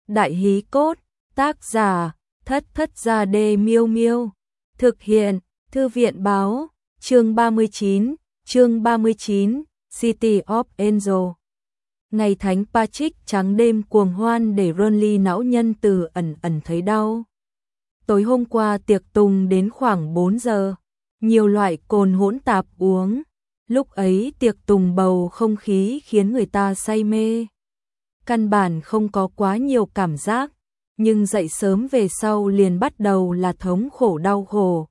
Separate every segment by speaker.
Speaker 1: Đại hí cốt, tác giả, Thất Thất Gia Đê Miêu Miêu. Thực hiện, Thư viện báo, chương 39, City of Angel. Ngày Thánh Patrick trắng đêm cuồng hoan để Ronly não nhân từ ẩn ẩn thấy đau. Tối hôm qua tiệc tùng đến khoảng 4 giờ, nhiều loại cồn hỗn tạp uống. Lúc ấy tiệc tùng bầu không khí khiến người ta say mê. Căn bản không có quá nhiều cảm giác, nhưng dậy sớm về sau liền bắt đầu là thống khổ đau khổ.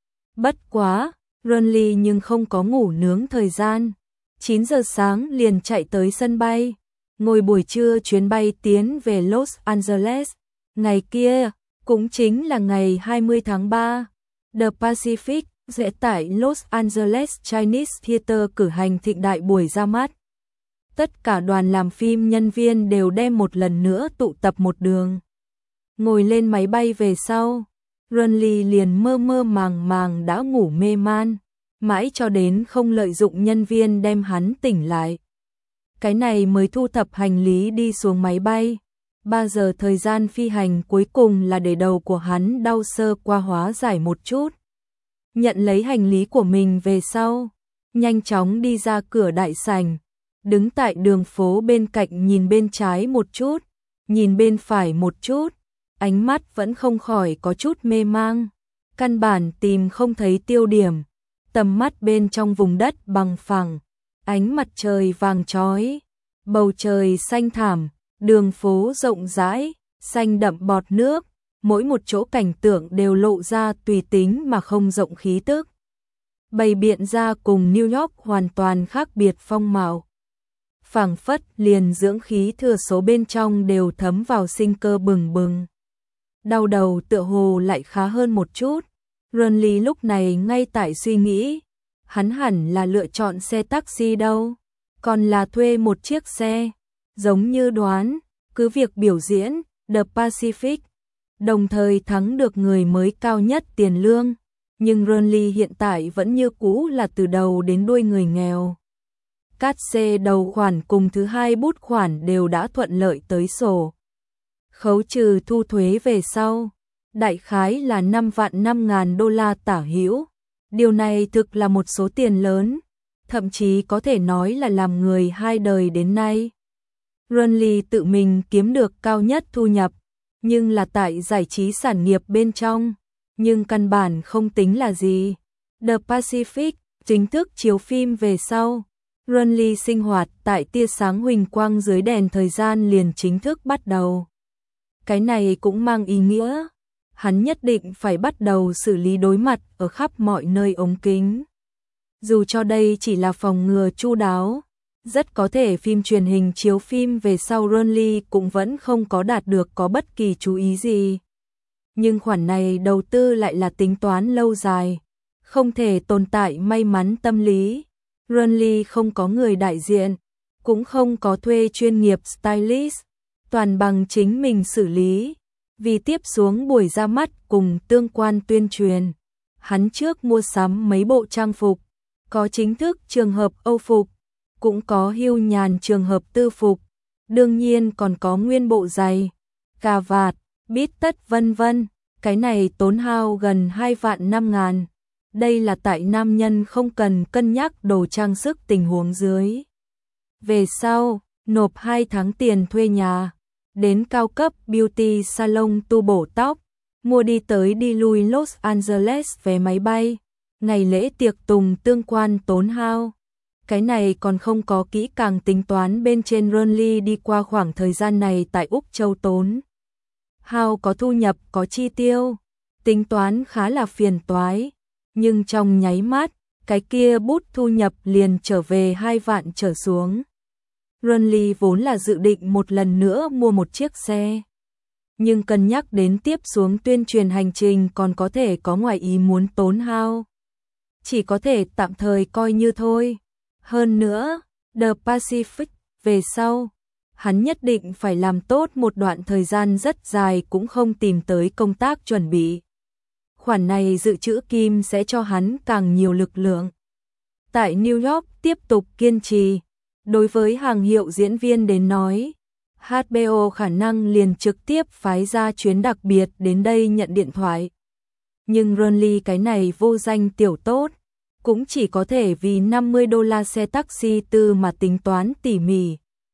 Speaker 1: Bất quá, Ronly nhưng không có ngủ nướng thời gian. 9 giờ sáng liền chạy tới sân bay, ngồi buổi trưa chuyến bay tiến về Los Angeles. Ngày kia, cũng chính là ngày 20 tháng 3, The Pacific sẽ tại Los Angeles Chinese Theater cử hành thịnh đại buổi ra mắt. Tất cả đoàn làm phim nhân viên đều đem một lần nữa tụ tập một đường. Ngồi lên máy bay về sau, Ronly liền mơ mơ màng màng đã ngủ mê man, mãi cho đến không lợi dụng nhân viên đem hắn tỉnh lại. Cái này mới thu thập hành lý đi xuống máy bay. 3 giờ thời gian phi hành cuối cùng là để đầu của hắn đau sơ qua hóa giải một chút. Nhận lấy hành lý của mình về sau, nhanh chóng đi ra cửa đại sảnh, đứng tại đường phố bên cạnh nhìn bên trái một chút, nhìn bên phải một chút, ánh mắt vẫn không khỏi có chút mê mang, căn bản tìm không thấy tiêu điểm, tầm mắt bên trong vùng đất bằng phẳng, ánh mặt trời vàng chói, bầu trời xanh thẳm, đường phố rộng rãi, xanh đậm bọt nước, mỗi một chỗ cảnh tượng đều lộ ra tùy tính mà không rộng khí tức. Bày biện ra cùng New York hoàn toàn khác biệt phong mạo. Phảng phất liền dưỡng khí thừa số bên trong đều thấm vào sinh cơ bừng bừng. Đau đầu tựa hồ lại khá hơn một chút. Ronly lúc này ngay tại suy nghĩ, hắn hẳn là lựa chọn xe taxi đâu, còn là thuê một chiếc xe. Giống như đoán, cứ việc biểu diễn The Pacific, đồng thời thắng được người mới cao nhất tiền lương, nhưng Ronly hiện tại vẫn như cũ là từ đầu đến đuôi người nghèo. Cát xê đầu khoản cùng thứ hai bút khoản đều đã thuận lợi tới sổ. Khấu trừ thu thuế về sau, đại khái là 5.500.000 đô la tả hữu. Điều này thực là một số tiền lớn, thậm chí có thể nói là làm người hai đời đến nay. Ronly tự mình kiếm được cao nhất thu nhập, nhưng là tại giải trí sản nghiệp bên trong, nhưng căn bản không tính là gì. The Pacific chính thức chiếu phim về sau, Ronly sinh hoạt tại tia sáng huỳnh quang dưới đèn thời gian liền chính thức bắt đầu. Cái này cũng mang ý nghĩa, hắn nhất định phải bắt đầu xử lý đối mặt ở khắp mọi nơi ống kính. Dù cho đây chỉ là phòng ngừa chu đáo, rất có thể phim truyền hình chiếu phim về sau Ronly cũng vẫn không có đạt được có bất kỳ chú ý gì. Nhưng khoản này đầu tư lại là tính toán lâu dài, không thể tồn tại may mắn tâm lý. Ronly không có người đại diện, cũng không có thuê chuyên nghiệp stylist, toàn bằng chính mình xử lý. Vì tiếp xuống buổi ra mắt cùng tương quan tuyên truyền, hắn trước mua sắm mấy bộ trang phục, có chính thức trường hợp Âu phục, cũng có hưu nhàn trường hợp tư phục, đương nhiên còn có nguyên bộ giày, cà vạt, bít tất vân vân. Cái này tốn hao gần 2.500.000. Đây là tại nam nhân không cần cân nhắc đồ trang sức tình huống dưới. Về sau, nộp 2 tháng tiền thuê nhà, đến cao cấp beauty salon tu bổ tóc, mua đi tới đi lui Los Angeles vé máy bay, ngày lễ tiệc tùng tương quan tốn hao. Cái này còn không có kỹ càng tính toán bên trên Ronly đi qua khoảng thời gian này tại Úc Châu tốn hao có thu nhập có chi tiêu, tính toán khá là phiền toái, nhưng trong nháy mắt, cái kia bút thu nhập liền trở về 2 vạn trở xuống. Ronly vốn là dự định một lần nữa mua một chiếc xe, nhưng cân nhắc đến tiếp xuống tuyên truyền hành trình còn có thể có ngoài ý muốn tốn hao, chỉ có thể tạm thời coi như thôi. Hơn nữa, The Pacific về sau, hắn nhất định phải làm tốt một đoạn thời gian rất dài cũng không tìm tới công tác chuẩn bị. Khoản này dự trữ kim sẽ cho hắn càng nhiều lực lượng. Tại New York tiếp tục kiên trì, đối với hàng hiệu diễn viên đến nói, HBO khả năng liền trực tiếp phái ra chuyến đặc biệt đến đây nhận điện thoại. Nhưng Ronly cái này vô danh tiểu tốt, cũng chỉ có thể vì $50 xe taxi tư mà tính toán tỉ mỉ.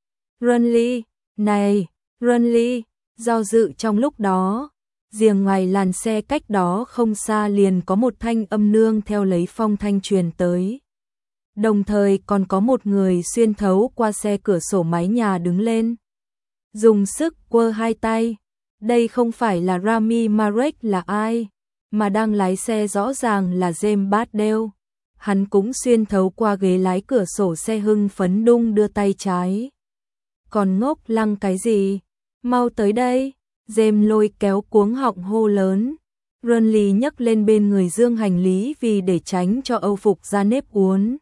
Speaker 1: Ronly, này, Ronly, do dự trong lúc đó, riêng ngoài làn xe cách đó không xa liền có một thanh âm nương theo lấy phong thanh truyền tới. Đồng thời còn có một người xuyên thấu qua xe cửa sổ mái nhà đứng lên. Dùng sức quơ hai tay. Đây không phải là Rami Malek là ai, mà đang lái xe rõ ràng là James Badale. Hắn cũng xuyên thấu qua ghế lái cửa sổ xe hưng phấn đung đưa tay trái. Còn ngốc lăng cái gì? Mau tới đây. James lôi kéo cuống họng hô lớn. Ronly nhấc lên bên người dương hành lý vì để tránh cho âu phục ra nếp uốn.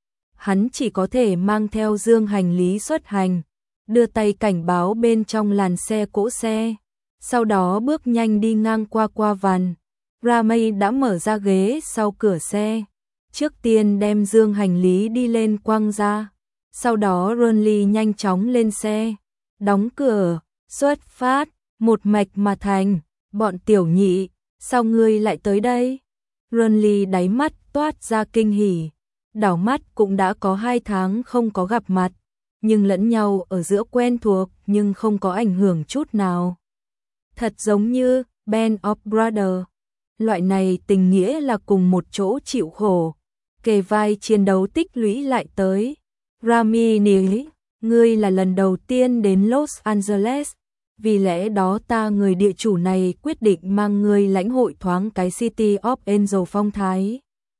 Speaker 1: Hắn chỉ có thể mang theo dương hành lý xuất hành, đưa tay cảnh báo bên trong làn xe cỗ xe, sau đó bước nhanh đi ngang qua vàn. Rami đã mở ra ghế sau cửa xe, trước tiên đem dương hành lý đi lên quăng ra, sau đó Ronly nhanh chóng lên xe, đóng cửa, xuất phát, một mạch mà thành. Bọn tiểu nhị, sao ngươi lại tới đây? Ronly đáy mắt toát ra kinh hỉ, đảo mắt cũng đã có 2 tháng không có gặp mặt, nhưng lẫn nhau ở giữa quen thuộc nhưng không có ảnh hưởng chút nào. Thật giống như Band of Brothers. Loại này tình nghĩa là cùng một chỗ chịu khổ, kề vai chiến đấu tích lũy lại tới. Rami Nili, ngươi là lần đầu tiên đến Los Angeles, vì lẽ đó ta người địa chủ này quyết định mang ngươi lãnh hội thoáng cái City of Angel phong thái.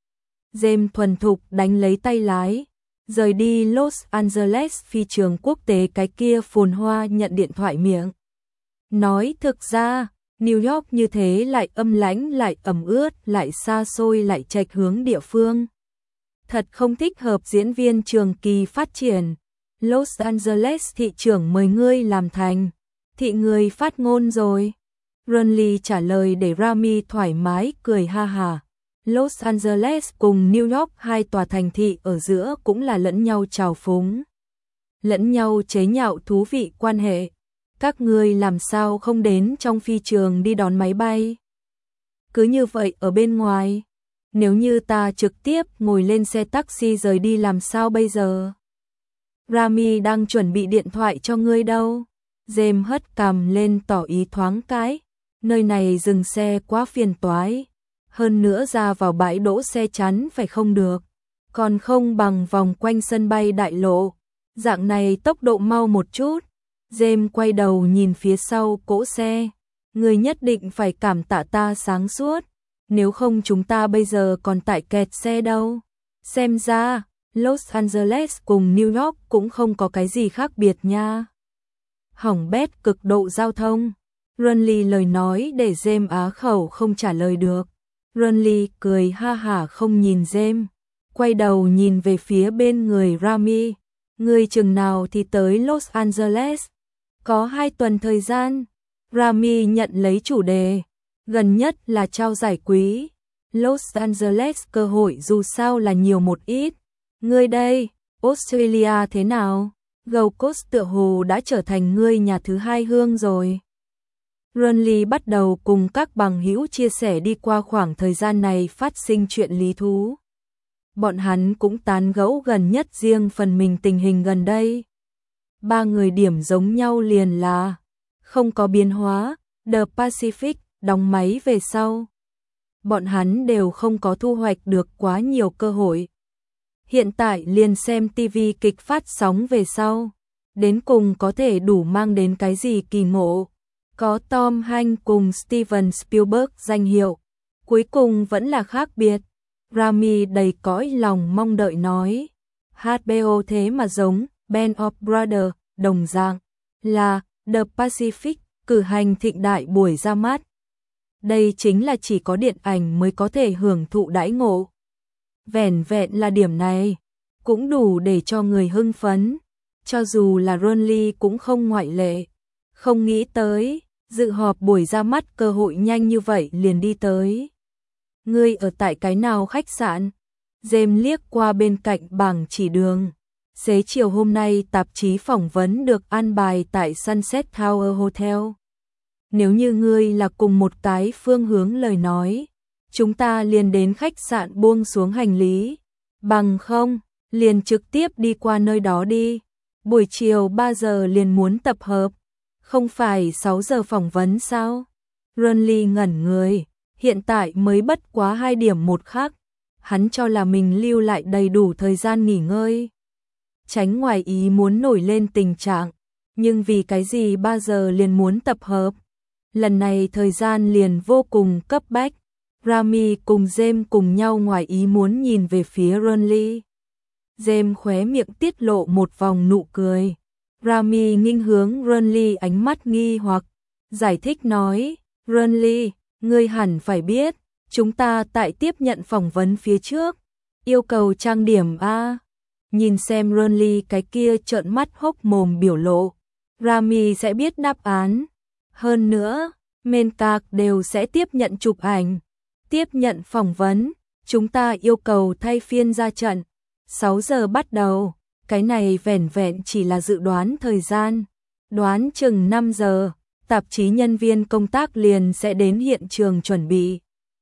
Speaker 1: James thuần thục đánh lấy tay lái, rời đi Los Angeles phi trường quốc tế cái kia phồn hoa nhận điện thoại miệng. Nói thực ra, New York như thế lại âm lãnh lại ẩm ướt lại xa xôi lại chệch hướng địa phương. Thật không thích hợp diễn viên trường kỳ phát triển. Los Angeles thị trưởng mời ngươi làm thành thị người phát ngôn rồi. Ronly trả lời để Rami thoải mái cười ha hả. Los Angeles cùng New York hai tòa thành thị ở giữa cũng là lẫn nhau trào phúng, lẫn nhau chế nhạo thú vị quan hệ. Các ngươi làm sao không đến trong phi trường đi đón máy bay? Cứ như vậy ở bên ngoài, nếu như ta trực tiếp ngồi lên xe taxi rời đi làm sao bây giờ? Rami đang chuẩn bị điện thoại cho ngươi đâu. James hất cằm lên tỏ ý thoáng cái, nơi này dừng xe quá phiền toái, hơn nữa ra vào bãi đỗ xe chắn phải không được, còn không bằng vòng quanh sân bay đại lộ, dạng này tốc độ mau một chút. James quay đầu nhìn phía sau cỗ xe, người nhất định phải cảm tạ ta sáng suốt, nếu không chúng ta bây giờ còn tại kẹt xe đâu. Xem ra, Los Angeles cùng New York cũng không có cái gì khác biệt nha. Hỏng bét cực độ giao thông. Ronly lời nói để James á khẩu không trả lời được. Ronly cười ha hả không nhìn James, quay đầu nhìn về phía bên người Rami. Người chừng nào thì tới Los Angeles? Có 2 tuần thời gian. Rami nhận lấy chủ đề. Gần nhất là trao giải quý. Los Angeles cơ hội dù sao là nhiều một ít. Ngươi đây, Australia thế nào? Gold Coast tựa hồ đã trở thành ngươi nhà thứ 2 hương rồi. Ronly bắt đầu cùng các bằng hữu chia sẻ đi qua khoảng thời gian này phát sinh chuyện lý thú. Bọn hắn cũng tán gẫu gần nhất riêng phần mình tình hình gần đây. 3 người điểm giống nhau liền là không có biến hóa, The Pacific đóng máy về sau. Bọn hắn đều không có thu hoạch được quá nhiều cơ hội. Hiện tại liền xem TV kịch phát sóng về sau, đến cùng có thể đủ mang đến cái gì kỳ ngộ. Có Tom Hanks cùng Steven Spielberg danh hiệu, cuối cùng vẫn là khác biệt. Rami đầy cõi lòng mong đợi nói, HBO thế mà giống Band of Brothers, đồng dạng là The Pacific, cử hành thịnh đại buổi ra mắt. Đây chính là chỉ có điện ảnh mới có thể hưởng thụ đãi ngộ. Vẻn vẹn là điểm này, cũng đủ để cho người hưng phấn, cho dù là Ronly cũng không ngoại lệ. Không nghĩ tới, dự họp buổi ra mắt cơ hội nhanh như vậy liền đi tới. Ngươi ở tại cái nào khách sạn? James liếc qua bên cạnh bảng chỉ đường. Xế chiều hôm nay tạp chí phỏng vấn được an bài tại Sunset Tower Hotel. Nếu như ngươi là cùng một cái phương hướng lời nói, chúng ta liền đến khách sạn buông xuống hành lý. Bằng không, liền trực tiếp đi qua nơi đó đi. Buổi chiều 3 giờ liền muốn tập hợp. Không phải 6 giờ phỏng vấn sao? Ronly ngẩn người, hiện tại mới bất quá 2 điểm một khắc. Hắn cho là mình lưu lại đầy đủ thời gian nghỉ ngơi. Tránh ngoài ý muốn nổi lên tình trạng. Nhưng vì cái gì 3 giờ liền muốn tập hợp? Lần này thời gian liền vô cùng cấp bách. Rami cùng James cùng nhau ngoài ý muốn nhìn về phía Ronly. James khóe miệng tiết lộ một vòng nụ cười. Rami nghênh hướng Ronly ánh mắt nghi hoặc, giải thích nói, Ronly, ngươi hẳn phải biết, chúng ta tại tiếp nhận phỏng vấn phía trước, yêu cầu trang điểm a. Nhìn xem Ronly cái kia trợn mắt hốc mồm biểu lộ, Rami sẽ biết đáp án. Hơn nữa, Menkak đều sẽ tiếp nhận chụp ảnh, tiếp nhận phỏng vấn, chúng ta yêu cầu thay phiên ra trận. 6 giờ bắt đầu, cái này vẻn vẹn chỉ là dự đoán thời gian. Đoán chừng 5 giờ, tạp chí nhân viên công tác liền sẽ đến hiện trường chuẩn bị.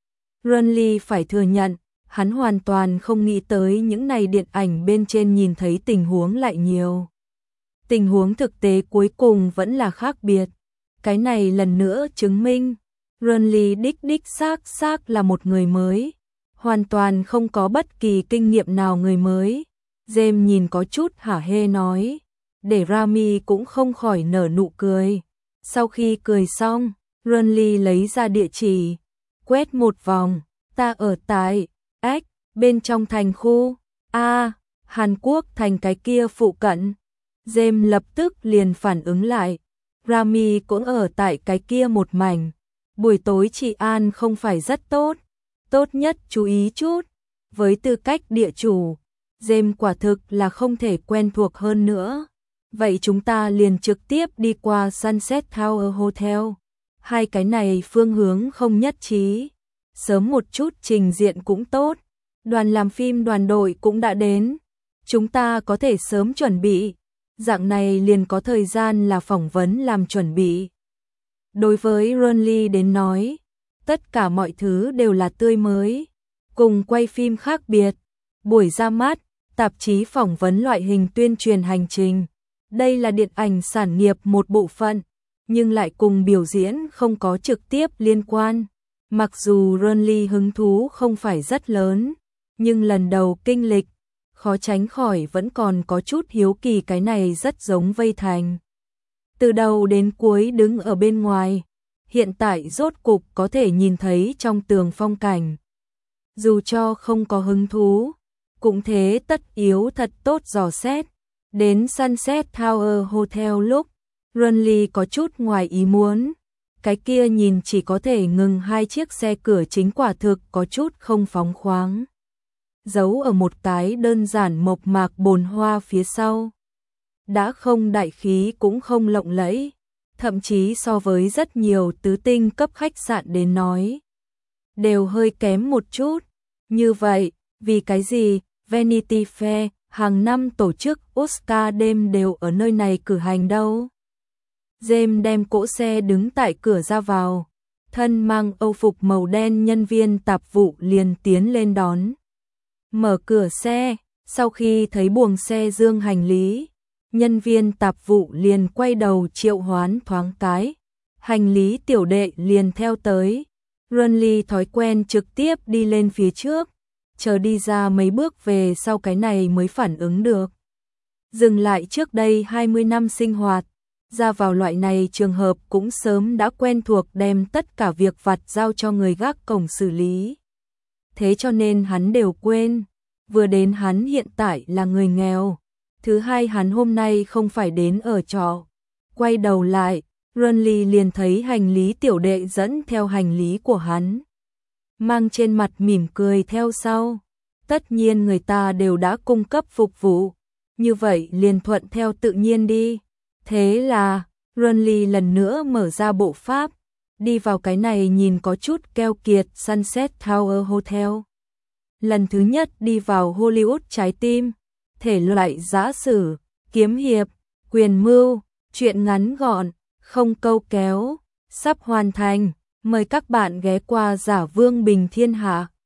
Speaker 1: Ronly phải thừa nhận, hắn hoàn toàn không nghĩ tới những này điện ảnh bên trên nhìn thấy tình huống lại nhiều. Tình huống thực tế cuối cùng vẫn là khác biệt. Cái này lần nữa chứng minh, Ronly đích xác là một người mới. Hoàn toàn không có bất kỳ kinh nghiệm nào người mới. James nhìn có chút hả hê nói, để Rami cũng không khỏi nở nụ cười. Sau khi cười xong, Ronly lấy ra địa chỉ, quét một vòng, ta ở tại X, bên trong thành khu A, Hàn Quốc thành cái kia phụ cận. James lập tức liền phản ứng lại, Rami cũng ở tại cái kia một mảnh. Buổi tối trị an không phải rất tốt. Tốt nhất chú ý chút, với tư cách địa chủ, James quả thực là không thể quen thuộc hơn nữa. Vậy chúng ta liền trực tiếp đi qua Sunset Tower Hotel. Hai cái này phương hướng không nhất trí. Sớm một chút trình diện cũng tốt. Đoàn làm phim đoàn đội cũng đã đến. Chúng ta có thể sớm chuẩn bị. Dạng này liền có thời gian là phỏng vấn làm chuẩn bị. Đối với Ronly đến nói, tất cả mọi thứ đều là tươi mới, cùng quay phim khác biệt. Buổi ra mắt, tạp chí phỏng vấn loại hình tuyên truyền hành trình. Đây là điện ảnh sản nghiệp một bộ phận, nhưng lại cùng biểu diễn không có trực tiếp liên quan. Mặc dù Ronly hứng thú không phải rất lớn, nhưng lần đầu kinh lịch, khó tránh khỏi vẫn còn có chút hiếu kỳ, cái này rất giống vây thành. Từ đầu đến cuối đứng ở bên ngoài, hiện tại rốt cục có thể nhìn thấy trong tường phong cảnh. Dù cho không có hứng thú, cũng thế tất yếu thật tốt dò xét. Đến Sunset Tower Hotel lúc, Ronly có chút ngoài ý muốn. Cái kia nhìn chỉ có thể ngừng 2 chiếc xe cửa chính quả thực có chút không phóng khoáng. Giấu ở một cái đơn giản mộc mạc bồn hoa phía sau. Đã không đại khí cũng không lộng lẫy, thậm chí so với rất nhiều tứ tinh cấp khách sạn đến nói, đều hơi kém một chút. Như vậy, vì cái gì Vanity Fair hàng năm tổ chức Oscar đêm đều ở nơi này cử hành đâu? James đem cỗ xe đứng tại cửa ra vào, thân mang âu phục màu đen nhân viên tạp vụ liền tiến lên đón. Mở cửa xe, sau khi thấy buồng xe dương hành lý, nhân viên tạp vụ liền quay đầu triệu hoán thoáng cái. Hành lý tiểu đệ liền theo tới. Ronly thói quen trực tiếp đi lên phía trước, chờ đi ra mấy bước về sau cái này mới phản ứng được. Dừng lại trước đây 20 năm sinh hoạt, ra vào loại này trường hợp cũng sớm đã quen thuộc đem tất cả việc vặt giao cho người gác cổng xử lý. Thế cho nên hắn đều quên, vừa đến hắn hiện tại là người nghèo. Thứ hai hắn hôm nay không phải đến ở trọ. Quay đầu lại, Ronly liền thấy hành lý tiểu đệ dẫn theo hành lý của hắn. Mang trên mặt mỉm cười theo sau. Tất nhiên người ta đều đã cung cấp phục vụ, như vậy liền thuận theo tự nhiên đi. Thế là, Ronly lần nữa mở ra bộ pháp, đi vào cái này nhìn có chút keo kiệt Sunset Tower Hotel. Lần thứ nhất đi vào Hollywood trái tim, thể loại giã sử, kiếm hiệp, quyền mưu, truyện ngắn gọn, không câu kéo, sắp hoàn thành. Mời các bạn ghé qua Giả Vương Bình Thiên Hạ.